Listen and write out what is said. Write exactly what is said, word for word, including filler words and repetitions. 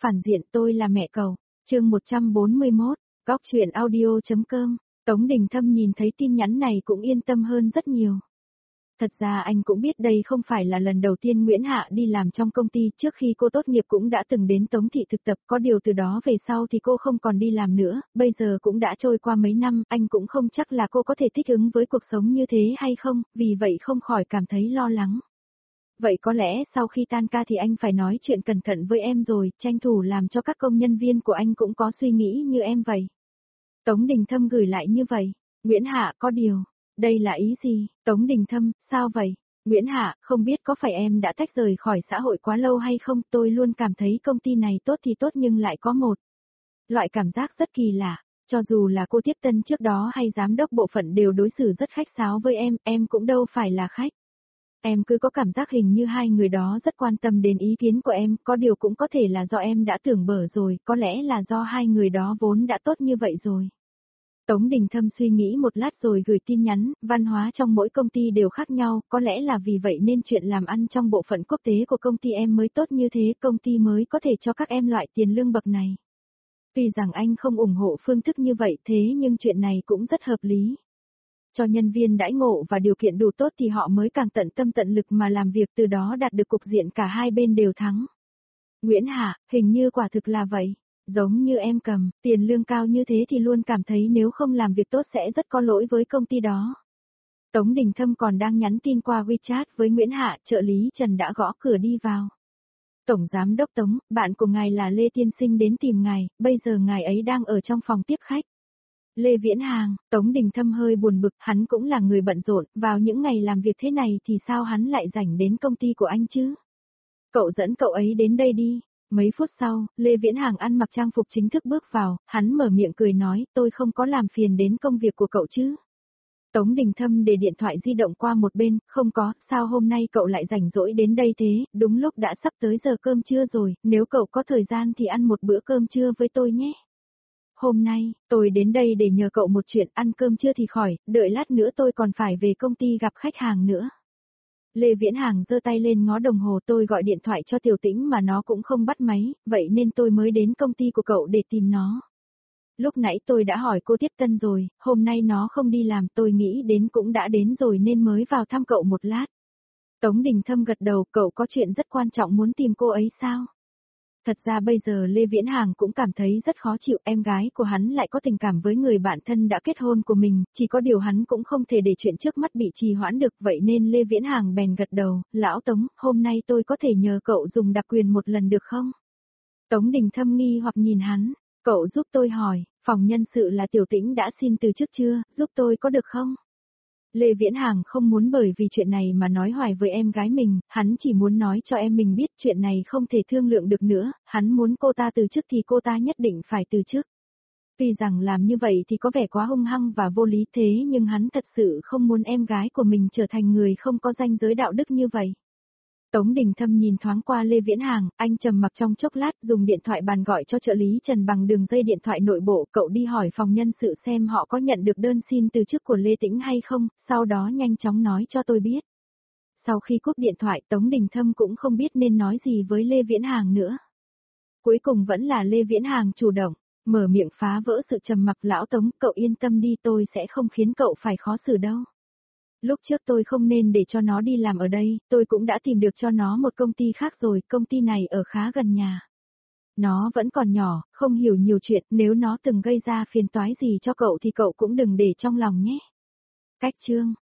phản diện tôi là mẹ cậu. Chương một trăm bốn mươi mốt, Góc truyện audio.com. Tống Đình Thâm nhìn thấy tin nhắn này cũng yên tâm hơn rất nhiều. Thật ra anh cũng biết đây không phải là lần đầu tiên Nguyễn Hạ đi làm trong công ty, trước khi cô tốt nghiệp cũng đã từng đến Tống Thị thực tập, có điều từ đó về sau thì cô không còn đi làm nữa, bây giờ cũng đã trôi qua mấy năm, anh cũng không chắc là cô có thể thích ứng với cuộc sống như thế hay không, vì vậy không khỏi cảm thấy lo lắng. Vậy có lẽ sau khi tan ca thì anh phải nói chuyện cẩn thận với em rồi, tranh thủ làm cho các công nhân viên của anh cũng có suy nghĩ như em vậy. Tống Đình Thâm gửi lại như vậy. Nguyễn Hạ có điều. Đây là ý gì? Tống Đình Thâm, sao vậy? Nguyễn Hạ, không biết có phải em đã tách rời khỏi xã hội quá lâu hay không? Tôi luôn cảm thấy công ty này tốt thì tốt nhưng lại có một loại cảm giác rất kỳ lạ. Cho dù là cô tiếp tân trước đó hay giám đốc bộ phận đều đối xử rất khách sáo với em, em cũng đâu phải là khách. Em cứ có cảm giác hình như hai người đó rất quan tâm đến ý kiến của em, có điều cũng có thể là do em đã tưởng bở rồi, có lẽ là do hai người đó vốn đã tốt như vậy rồi. Tống Đình Thâm suy nghĩ một lát rồi gửi tin nhắn, văn hóa trong mỗi công ty đều khác nhau, có lẽ là vì vậy nên chuyện làm ăn trong bộ phận quốc tế của công ty em mới tốt như thế, công ty mới có thể cho các em loại tiền lương bậc này. Tuy rằng anh không ủng hộ phương thức như vậy thế nhưng chuyện này cũng rất hợp lý. Cho nhân viên đãi ngộ và điều kiện đủ tốt thì họ mới càng tận tâm tận lực mà làm việc, từ đó đạt được cục diện cả hai bên đều thắng. Nguyễn Hạ, hình như quả thực là vậy. Giống như em cầm, tiền lương cao như thế thì luôn cảm thấy nếu không làm việc tốt sẽ rất có lỗi với công ty đó. Tống Đình Thâm còn đang nhắn tin qua WeChat với Nguyễn Hạ, trợ lý Trần đã gõ cửa đi vào. Tổng Giám đốc Tống, bạn của ngài là Lê Tiên Sinh đến tìm ngài, bây giờ ngài ấy đang ở trong phòng tiếp khách. Lê Viễn Hàng, Tống Đình Thâm hơi buồn bực, hắn cũng là người bận rộn, vào những ngày làm việc thế này thì sao hắn lại rảnh đến công ty của anh chứ? Cậu dẫn cậu ấy đến đây đi. Mấy phút sau, Lê Viễn Hàng ăn mặc trang phục chính thức bước vào, hắn mở miệng cười nói, tôi không có làm phiền đến công việc của cậu chứ. Tống Đình Thâm để điện thoại di động qua một bên, không có, sao hôm nay cậu lại rảnh rỗi đến đây thế, đúng lúc đã sắp tới giờ cơm trưa rồi, nếu cậu có thời gian thì ăn một bữa cơm trưa với tôi nhé. Hôm nay, tôi đến đây để nhờ cậu một chuyện, ăn cơm trưa thì khỏi, đợi lát nữa tôi còn phải về công ty gặp khách hàng nữa. Lê Viễn Hàng giơ tay lên ngó đồng hồ, tôi gọi điện thoại cho Tiểu Tĩnh mà nó cũng không bắt máy, vậy nên tôi mới đến công ty của cậu để tìm nó. Lúc nãy tôi đã hỏi cô tiếp tân rồi, hôm nay nó không đi làm, tôi nghĩ đến cũng đã đến rồi nên mới vào thăm cậu một lát. Tống Đình Thâm gật đầu, cậu có chuyện rất quan trọng muốn tìm cô ấy sao? Thật ra bây giờ Lê Viễn Hàng cũng cảm thấy rất khó chịu, em gái của hắn lại có tình cảm với người bạn thân đã kết hôn của mình, chỉ có điều hắn cũng không thể để chuyện trước mắt bị trì hoãn được, vậy nên Lê Viễn Hàng bèn gật đầu, lão Tống, hôm nay tôi có thể nhờ cậu dùng đặc quyền một lần được không? Tống Đình Thâm nghi hoặc nhìn hắn, cậu giúp tôi hỏi, phòng nhân sự là Tiểu Tĩnh đã xin từ chức chưa, giúp tôi có được không? Lê Viễn Hàng không muốn bởi vì chuyện này mà nói hoài với em gái mình, hắn chỉ muốn nói cho em mình biết chuyện này không thể thương lượng được nữa, hắn muốn cô ta từ chức thì cô ta nhất định phải từ chức. Tuy rằng làm như vậy thì có vẻ quá hung hăng và vô lý thế nhưng hắn thật sự không muốn em gái của mình trở thành người không có ranh giới đạo đức như vậy. Tống Đình Thâm nhìn thoáng qua Lê Viễn Hàng, anh trầm mặc trong chốc lát dùng điện thoại bàn gọi cho trợ lý Trần bằng đường dây điện thoại nội bộ, cậu đi hỏi phòng nhân sự xem họ có nhận được đơn xin từ chức của Lê Tĩnh hay không, sau đó nhanh chóng nói cho tôi biết. Sau khi cúp điện thoại Tống Đình Thâm cũng không biết nên nói gì với Lê Viễn Hàng nữa. Cuối cùng vẫn là Lê Viễn Hàng chủ động, mở miệng phá vỡ sự trầm mặc, lão Tống, cậu yên tâm đi, tôi sẽ không khiến cậu phải khó xử đâu. Lúc trước tôi không nên để cho nó đi làm ở đây, tôi cũng đã tìm được cho nó một công ty khác rồi, công ty này ở khá gần nhà. Nó vẫn còn nhỏ, không hiểu nhiều chuyện, nếu nó từng gây ra phiền toái gì cho cậu thì cậu cũng đừng để trong lòng nhé. Cách chương